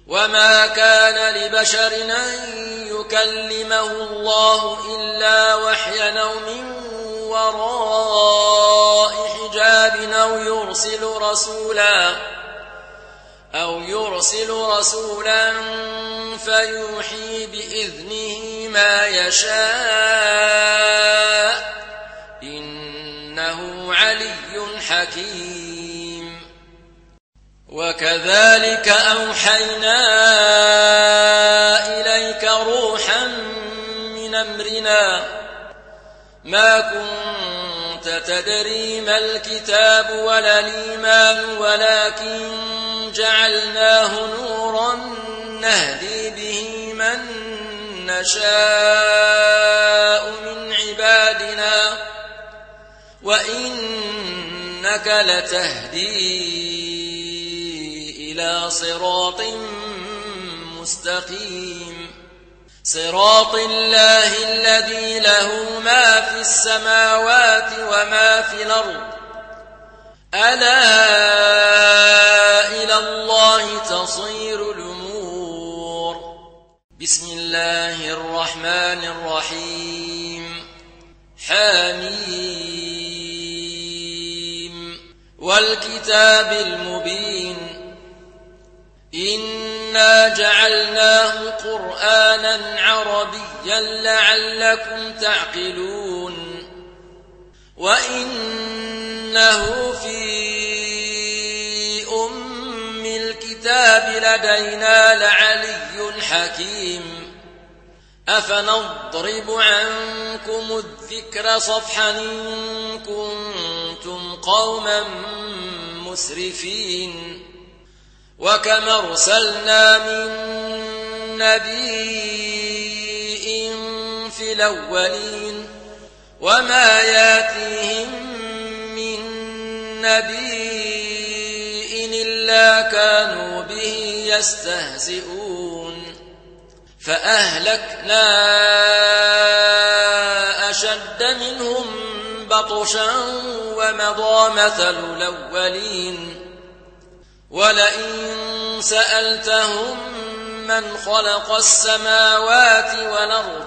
وما كان لبشر أن يكلمه الله إلا وحيا أو من وراء حجاب أو يرسل رسولا فيوحي بإذنه ما يشاء إنه علي حكيم. وكذلك أوحينا إليك روحا من أمرنا ما كنت تدري ما الكتاب ولا الإيمان ولكن جعلناه نورا نهدي به من نشاء من عبادنا وإنك لتهدي إلى صراط مستقيم صراط الله الذي له ما في السماوات وما في الأرض ألا إلى الله تصير الأمور. بسم الله الرحمن الرحيم. حميم والكتاب المبين إنا جعلناه قرآنا عربيا لعلكم تعقلون وإنه في أم الكتاب لدينا لعلي حكيم. أفنضرب عنكم الذكر صفحا إن كنتم قوما مسرفين وكم أرسلنا من نبي في الأولين وما ياتيهم من نبي إلا كانوا به يستهزئون فأهلكنا أشد منهم بطشا ومضى مثل الأولين ولئن سألتهم من خلق السماوات والأرض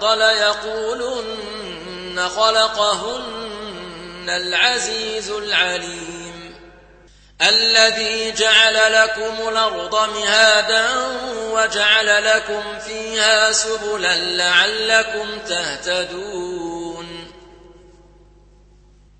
ليقولن خلقهن العزيز العليم الذي جعل لكم الأرض مهادا وجعل لكم فيها سبلا لعلكم تهتدون